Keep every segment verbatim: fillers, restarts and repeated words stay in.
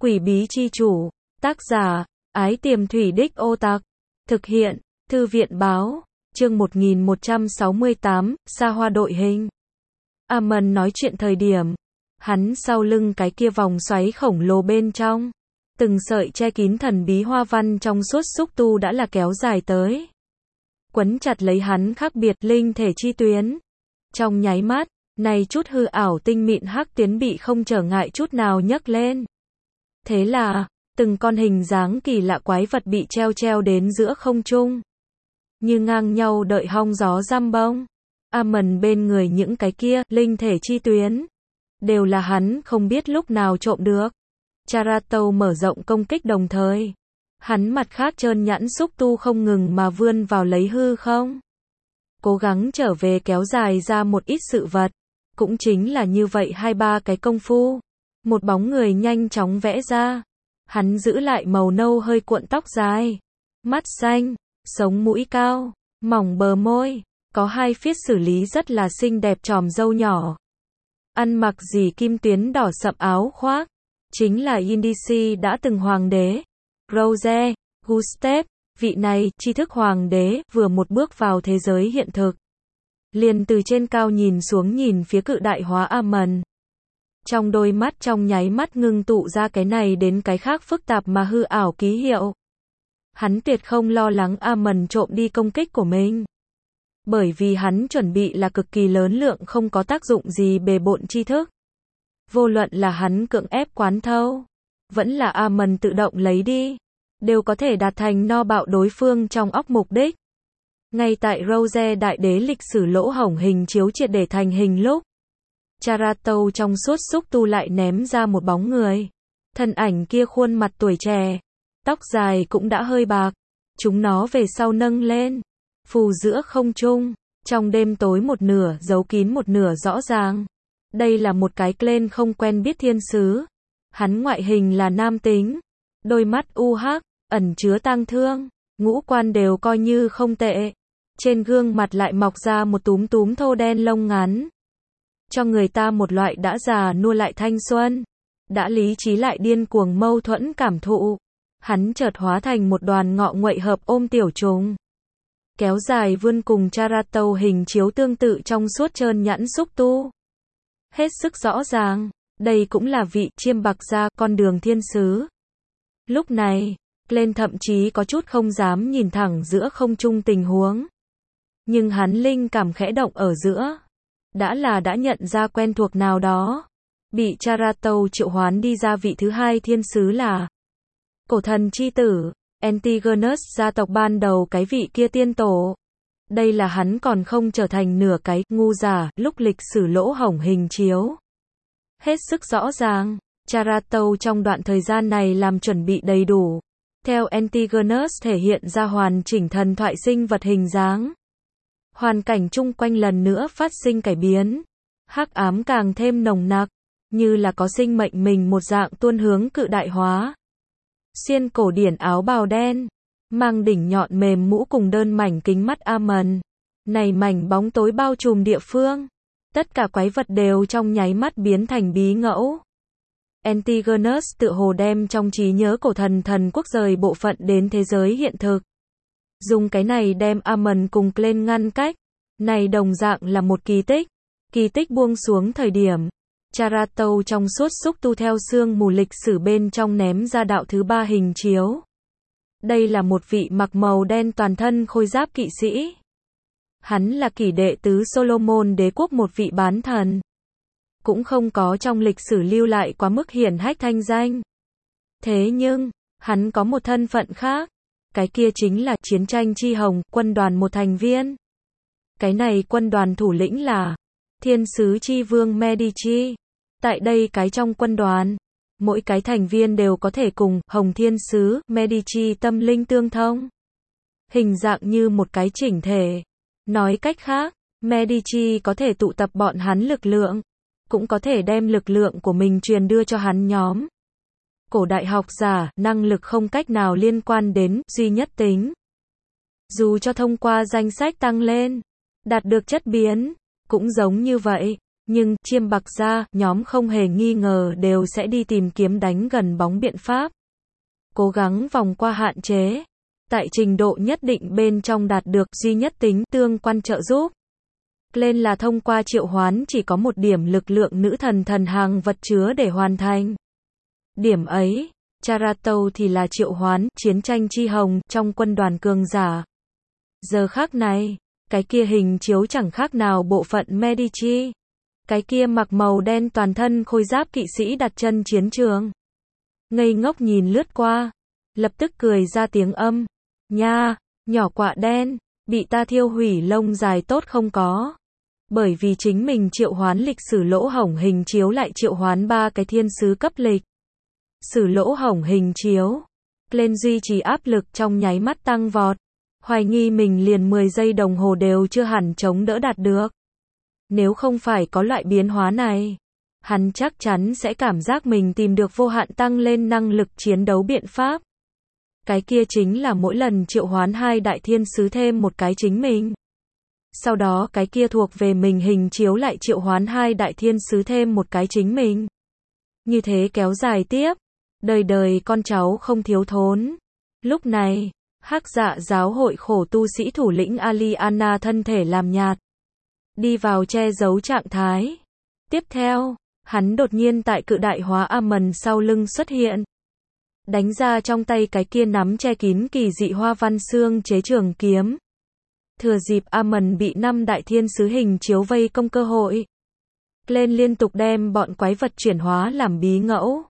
Quỷ bí chi chủ, tác giả, Ái Tiềm Thủy Đích Ô Tặc, thực hiện, Thư viện báo, chương một nghìn một trăm sáu mươi tám, Sa Hoa đội hình. Amon nói chuyện thời điểm, hắn sau lưng cái kia vòng xoáy khổng lồ bên trong, từng sợi che kín thần bí hoa văn trong suốt xúc tu đã là kéo dài tới, quấn chặt lấy hắn khác biệt linh thể chi tuyến. Trong nháy mắt, này chút hư ảo tinh mịn hắc tuyến bị không trở ngại chút nào nhấc lên. Thế là, từng con hình dáng kỳ lạ quái vật bị treo treo đến giữa không trung, như ngang nhau đợi hong gió giam bông. Amon bên người những cái kia linh thể chi tuyến, đều là hắn không biết lúc nào trộm được. Charato mở rộng công kích đồng thời, hắn mặt khác trơn nhẵn xúc tu không ngừng mà vươn vào lấy hư không, cố gắng trở về kéo dài ra một ít sự vật. Cũng chính là như vậy hai ba cái công phu, một bóng người nhanh chóng vẽ ra. Hắn giữ lại màu nâu hơi cuộn tóc dài, mắt xanh, sống mũi cao, mỏng bờ môi, có hai phiết xử lý rất là xinh đẹp tròm râu nhỏ. Ăn mặc dì kim tuyến đỏ sậm áo khoác, chính là Indici đã từng hoàng đế, Rose Gustav. Vị này, tri thức hoàng đế, vừa một bước vào thế giới hiện thực, liền từ trên cao nhìn xuống nhìn phía cự đại hóa Amon. Trong đôi mắt trong nháy mắt ngưng tụ ra cái này đến cái khác phức tạp mà hư ảo ký hiệu. Hắn tuyệt không lo lắng Amon trộm đi công kích của mình, bởi vì hắn chuẩn bị là cực kỳ lớn lượng không có tác dụng gì bề bộn tri thức. Vô luận là hắn cưỡng ép quán thâu, vẫn là Amon tự động lấy đi, đều có thể đạt thành no bạo đối phương trong óc mục đích. Ngay tại Rose đại đế lịch sử lỗ hổng hình chiếu triệt để thành hình lúc, Charato trong suốt xúc tu lại ném ra một bóng người. Thân ảnh kia khuôn mặt tuổi trẻ, tóc dài cũng đã hơi bạc, chúng nó về sau nâng lên, phù giữa không trung, trong đêm tối một nửa giấu kín một nửa rõ ràng. Đây là một cái Glen không quen biết thiên sứ. Hắn ngoại hình là nam tính, đôi mắt u hắc, ẩn chứa tang thương, ngũ quan đều coi như không tệ. Trên gương mặt lại mọc ra một túm túm thô đen lông ngắn, cho người ta một loại đã già nua lại thanh xuân, đã lý trí lại điên cuồng mâu thuẫn cảm thụ. Hắn chợt hóa thành một đoàn ngọ nguậy hợp ôm tiểu trùng, kéo dài vươn cùng Charato hình chiếu tương tự trong suốt trơn nhẵn xúc tu. Hết sức rõ ràng, đây cũng là vị chiêm bạc gia con đường thiên sứ. Lúc này, Glen thậm chí có chút không dám nhìn thẳng giữa không trung tình huống. Nhưng hắn linh cảm khẽ động ở giữa, đã là đã nhận ra quen thuộc nào đó. Bị Charato triệu hoán đi ra vị thứ hai thiên sứ là cổ thần chi tử, Antigonus gia tộc ban đầu cái vị kia tiên tổ. Đây là hắn còn không trở thành nửa cái ngu giả lúc lịch sử lỗ hổng hình chiếu. Hết sức rõ ràng, Charato trong đoạn thời gian này làm chuẩn bị đầy đủ. Theo Antigonus thể hiện ra hoàn chỉnh thần thoại sinh vật hình dáng. Hoàn cảnh chung quanh lần nữa phát sinh cải biến. Hắc ám càng thêm nồng nặc, như là có sinh mệnh mình một dạng tuôn hướng cự đại hóa. Xiên cổ điển áo bào đen, mang đỉnh nhọn mềm mũ cùng đơn mảnh kính mắt Amon. Này mảnh bóng tối bao trùm địa phương. Tất cả quái vật đều trong nháy mắt biến thành bí ngẫu. Antigonus tự hồ đem trong trí nhớ cổ thần thần quốc rời bộ phận đến thế giới hiện thực. Dùng cái này đem Amon cùng Glen ngăn cách. Này đồng dạng là một kỳ tích. Kỳ tích buông xuống thời điểm, Charato trong suốt xúc tu theo sương mù lịch sử bên trong ném ra đạo thứ ba hình chiếu. Đây là một vị mặc màu đen toàn thân khôi giáp kỵ sĩ. Hắn là kỷ đệ tứ Solomon đế quốc một vị bán thần. Cũng không có trong lịch sử lưu lại quá mức hiển hách thanh danh. Thế nhưng, hắn có một thân phận khác. Cái kia chính là chiến tranh chi hồng, quân đoàn một thành viên. Cái này quân đoàn thủ lĩnh là thiên sứ chi vương Medici. Tại đây cái trong quân đoàn, mỗi cái thành viên đều có thể cùng hồng thiên sứ Medici tâm linh tương thông. Hình dạng như một cái chỉnh thể. Nói cách khác, Medici có thể tụ tập bọn hắn lực lượng, cũng có thể đem lực lượng của mình truyền đưa cho hắn nhóm. Cổ đại học giả, năng lực không cách nào liên quan đến duy nhất tính. Dù cho thông qua danh sách tăng lên, đạt được chất biến, cũng giống như vậy, Nhưng, chiêm bạc ra, nhóm không hề nghi ngờ đều sẽ đi tìm kiếm đánh gần bóng biện pháp. Cố gắng vòng qua hạn chế. Tại trình độ nhất định bên trong đạt được duy nhất tính tương quan trợ giúp. Lên là thông qua triệu hoán chỉ có một điểm lực lượng nữ thần thần hàng vật chứa để hoàn thành. Điểm ấy, Charato thì là triệu hoán, chiến tranh chi hồng, trong quân đoàn cường giả. Giờ khác này, cái kia hình chiếu chẳng khác nào bộ phận Medici. Cái kia mặc màu đen toàn thân khôi giáp kỵ sĩ đặt chân chiến trường. Ngây ngốc nhìn lướt qua, lập tức cười ra tiếng âm. Nha, nhỏ quạ đen, bị ta thiêu hủy lông dài tốt không có. Bởi vì chính mình triệu hoán lịch sử lỗ hổng hình chiếu lại triệu hoán ba cái thiên sứ cấp lịch. Sử lỗ hổng hình chiếu. Lên duy trì áp lực trong nháy mắt tăng vọt. Hoài nghi mình liền mười giây đồng hồ đều chưa hẳn chống đỡ đạt được. Nếu không phải có loại biến hóa này, hắn chắc chắn sẽ cảm giác mình tìm được vô hạn tăng lên năng lực chiến đấu biện pháp. Cái kia chính là mỗi lần triệu hoán hai đại thiên sứ thêm một cái chính mình. Sau đó cái kia thuộc về mình hình chiếu lại triệu hoán hai đại thiên sứ thêm một cái chính mình. Như thế kéo dài tiếp, đời đời con cháu không thiếu thốn. Lúc này, Hắc Dạ giáo hội khổ tu sĩ thủ lĩnh Aliana thân thể làm nhạt, đi vào che giấu trạng thái. Tiếp theo, hắn đột nhiên tại cự đại hóa Amon sau lưng xuất hiện. Đánh ra trong tay cái kia nắm che kín kỳ dị hoa văn xương chế trường kiếm. Thừa dịp Amon bị năm đại thiên sứ hình chiếu vây công cơ hội. Lên liên tục đem bọn quái vật chuyển hóa làm bí ngẫu.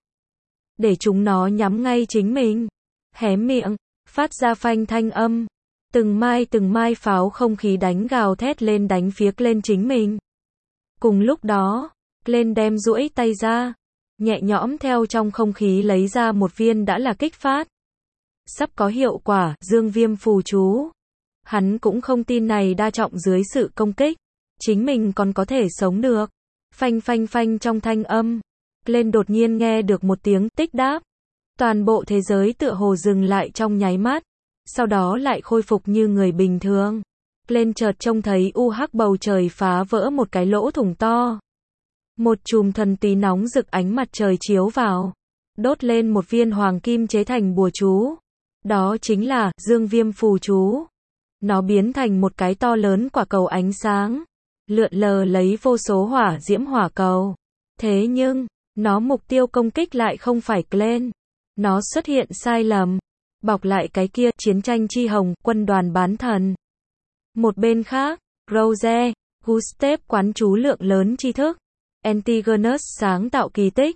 Để chúng nó nhắm ngay chính mình. Hé miệng, phát ra phanh thanh âm. Từng mai từng mai pháo không khí đánh gào thét lên đánh phía lên chính mình. Cùng lúc đó, lên đem duỗi tay ra. Nhẹ nhõm theo trong không khí lấy ra một viên đã là kích phát. Sắp có hiệu quả, dương viêm phù chú. Hắn cũng không tin này đa trọng dưới sự công kích. Chính mình còn có thể sống được. Phanh phanh phanh trong thanh âm. Lên đột nhiên nghe được một tiếng tích đáp. Toàn bộ thế giới tựa hồ dừng lại trong nháy mắt. Sau đó lại khôi phục như người bình thường. Lên chợt trông thấy u hắc bầu trời phá vỡ một cái lỗ thủng to. Một chùm thần tí nóng rực ánh mặt trời chiếu vào. Đốt lên một viên hoàng kim chế thành bùa chú. Đó chính là dương viêm phù chú. Nó biến thành một cái to lớn quả cầu ánh sáng. Lượn lờ lấy vô số hỏa diễm hỏa cầu. Thế nhưng, nó mục tiêu công kích lại không phải Glenn. Nó xuất hiện sai lầm. Bọc lại cái kia chiến tranh chi hồng, quân đoàn bán thần. Một bên khác, Rose, Gustav quán chú lượng lớn tri thức. Antigonus sáng tạo kỳ tích.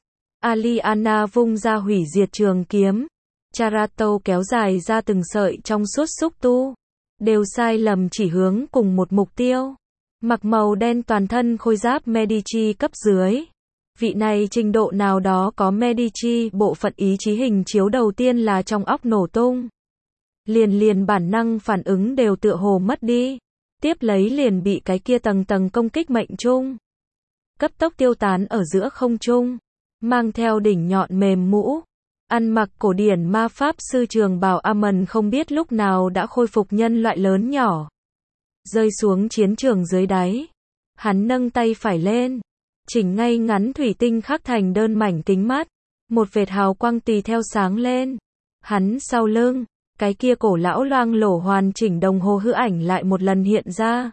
Aliana vung ra hủy diệt trường kiếm. Charato kéo dài ra từng sợi trong suốt xúc tu. Đều sai lầm chỉ hướng cùng một mục tiêu. Mặc màu đen toàn thân khôi giáp Medici cấp dưới. Vị này trình độ nào đó có Medici, bộ phận ý chí hình chiếu đầu tiên là trong óc nổ tung. Liền liền bản năng phản ứng đều tựa hồ mất đi. Tiếp lấy liền bị cái kia tầng tầng công kích mệnh trung. Cấp tốc tiêu tán ở giữa không trung. Mang theo đỉnh nhọn mềm mũ. Ăn mặc cổ điển ma pháp sư trường bào Amon không biết lúc nào đã khôi phục nhân loại lớn nhỏ. Rơi xuống chiến trường dưới đáy. Hắn nâng tay phải lên. Chỉnh ngay ngắn thủy tinh khắc thành đơn mảnh kính mắt. Một vệt hào quang tùy theo sáng lên. Hắn sau lưng, cái kia cổ lão loang lổ hoàn chỉnh đồng hồ hư ảnh lại một lần hiện ra.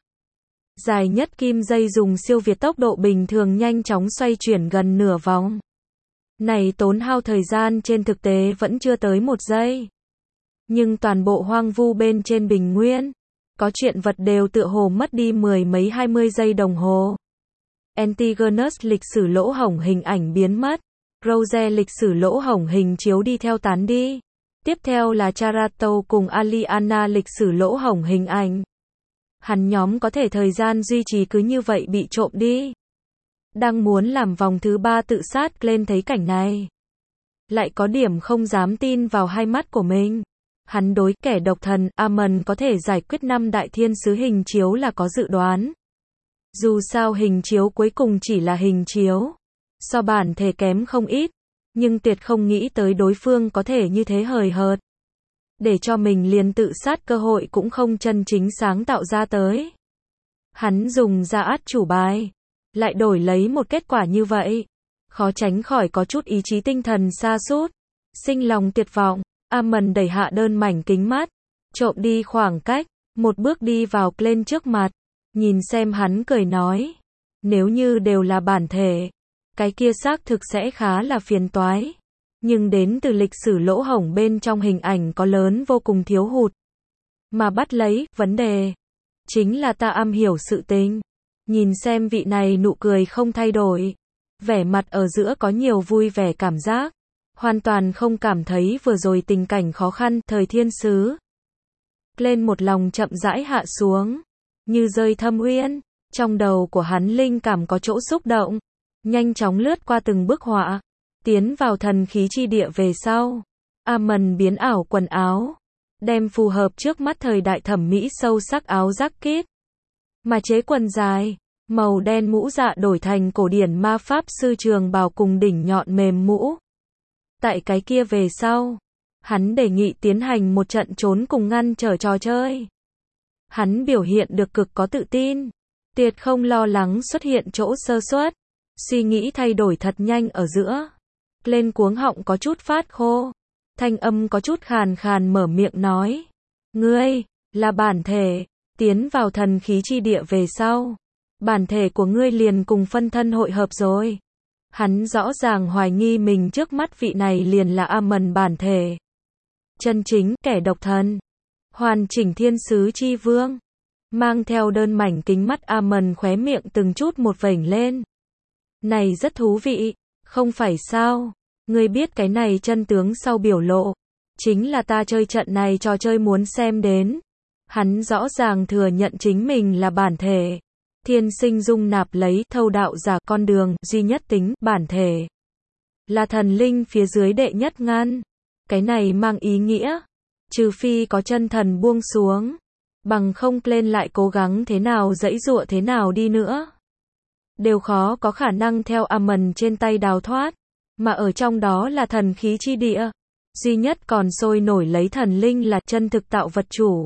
Dài nhất kim dây dùng siêu việt tốc độ bình thường nhanh chóng xoay chuyển gần nửa vòng. Này tốn hao thời gian trên thực tế vẫn chưa tới một giây. Nhưng toàn bộ hoang vu bên trên bình nguyên, có chuyện vật đều tựa hồ mất đi mười mấy hai mươi giây đồng hồ. Antigonus lịch sử lỗ hổng hình ảnh biến mất. Rose lịch sử lỗ hổng hình chiếu đi theo tán đi. Tiếp theo là Charato cùng Aliana lịch sử lỗ hổng hình ảnh. Hắn nhóm có thể thời gian duy trì cứ như vậy bị trộm đi. Đang muốn làm vòng thứ ba tự sát lên thấy cảnh này. Lại có điểm không dám tin vào hai mắt của mình. Hắn đối kẻ độc thần Amon có thể giải quyết năm đại thiên sứ hình chiếu là có dự đoán. Dù sao hình chiếu cuối cùng chỉ là hình chiếu. So bản thể kém không ít. Nhưng tuyệt không nghĩ tới đối phương có thể như thế hời hợt. Để cho mình liền tự sát cơ hội cũng không chân chính sáng tạo ra tới. Hắn dùng ra át chủ bài. lại đổi lấy một kết quả như vậy. Khó tránh khỏi có chút ý chí tinh thần sa sút, sinh lòng tuyệt vọng. Amon đẩy hạ đơn mảnh kính mắt, trộm đi khoảng cách, một bước đi vào lên trước mặt, nhìn xem hắn cười nói. Nếu như đều là bản thể, cái kia xác thực sẽ khá là phiền toái. Nhưng đến từ lịch sử lỗ hổng bên trong hình ảnh có lớn vô cùng thiếu hụt. Mà bắt lấy, vấn đề, chính là ta am hiểu sự tình. Nhìn xem vị này nụ cười không thay đổi. Vẻ mặt ở giữa có nhiều vui vẻ cảm giác. Hoàn toàn không cảm thấy vừa rồi tình cảnh khó khăn, thời thiên sứ. Lên một lòng chậm rãi hạ xuống. Như rơi thâm uyên. Trong đầu của hắn linh cảm có chỗ xúc động. Nhanh chóng lướt qua từng bức họa. Tiến vào thần khí chi địa về sau. Amon biến ảo quần áo. Đem phù hợp trước mắt thời đại thẩm mỹ sâu sắc áo jacket. Mà chế quần dài. Màu đen mũ dạ đổi thành cổ điển ma pháp sư trường bào cùng đỉnh nhọn mềm mũ. Tại cái kia về sau. Hắn đề nghị tiến hành một trận trốn cùng ngăn trở trò chơi. Hắn biểu hiện được cực có tự tin. Tuyệt không lo lắng xuất hiện chỗ sơ suất. Suy nghĩ thay đổi thật nhanh ở giữa. Lên cuống họng có chút phát khô. Thanh âm có chút khàn khàn mở miệng nói. Ngươi, là bản thể, tiến vào thần khí chi địa về sau. Bản thể của ngươi liền cùng phân thân hội hợp rồi. Hắn rõ ràng hoài nghi mình trước mắt vị này liền là Amon bản thể. Chân chính, kẻ độc thân. Hoàn chỉnh thiên sứ chi vương. Mang theo đơn mảnh kính mắt Amon khóe miệng từng chút một vểnh lên. Này rất thú vị, không phải sao? Ngươi biết cái này chân tướng sau biểu lộ. Chính là ta chơi trận này trò chơi muốn xem đến. Hắn rõ ràng thừa nhận chính mình là bản thể. Thiên sinh dung nạp lấy thâu đạo giả con đường duy nhất tính bản thể. Là thần linh phía dưới đệ nhất ngăn. Cái này mang ý nghĩa. Trừ phi có chân thần buông xuống. Bằng không lên lại cố gắng thế nào dãy dụa thế nào đi nữa. Đều khó có khả năng theo Amon trên tay đào thoát. Mà ở trong đó là thần khí chi địa. Duy nhất còn sôi nổi lấy thần linh là chân thực tạo vật chủ.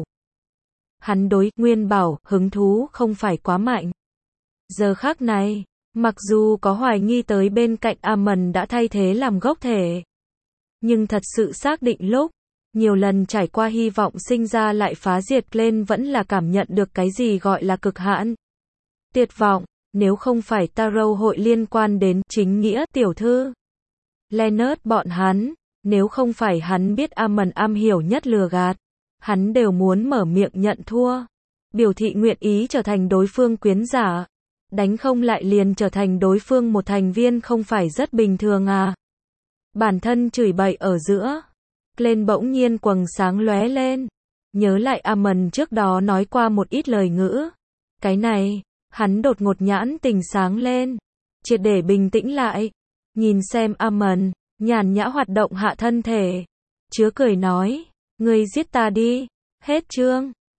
Hắn đối Nguyên Bảo hứng thú không phải quá mạnh. Giờ khắc này, mặc dù có hoài nghi tới bên cạnh Amon đã thay thế làm gốc thể. Nhưng thật sự xác định lúc, nhiều lần trải qua hy vọng sinh ra lại phá diệt lên vẫn là cảm nhận được cái gì gọi là cực hạn. Tuyệt vọng, nếu không phải Tarot hội liên quan đến chính nghĩa tiểu thư. Leonard bọn hắn, nếu không phải hắn biết Amon am hiểu nhất lừa gạt. Hắn đều muốn mở miệng nhận thua. Biểu thị nguyện ý trở thành đối phương quyến giả. Đánh không lại liền trở thành đối phương một thành viên không phải rất bình thường à. Bản thân chửi bậy ở giữa. Lên bỗng nhiên quầng sáng lóe lên. Nhớ lại Amon trước đó nói qua một ít lời ngữ. Cái này, hắn đột ngột nhãn tình sáng lên. Triệt để bình tĩnh lại. Nhìn xem Amon, nhàn nhã hoạt động hạ thân thể. Chứa cười nói. Ngươi giết ta đi. Hết chương.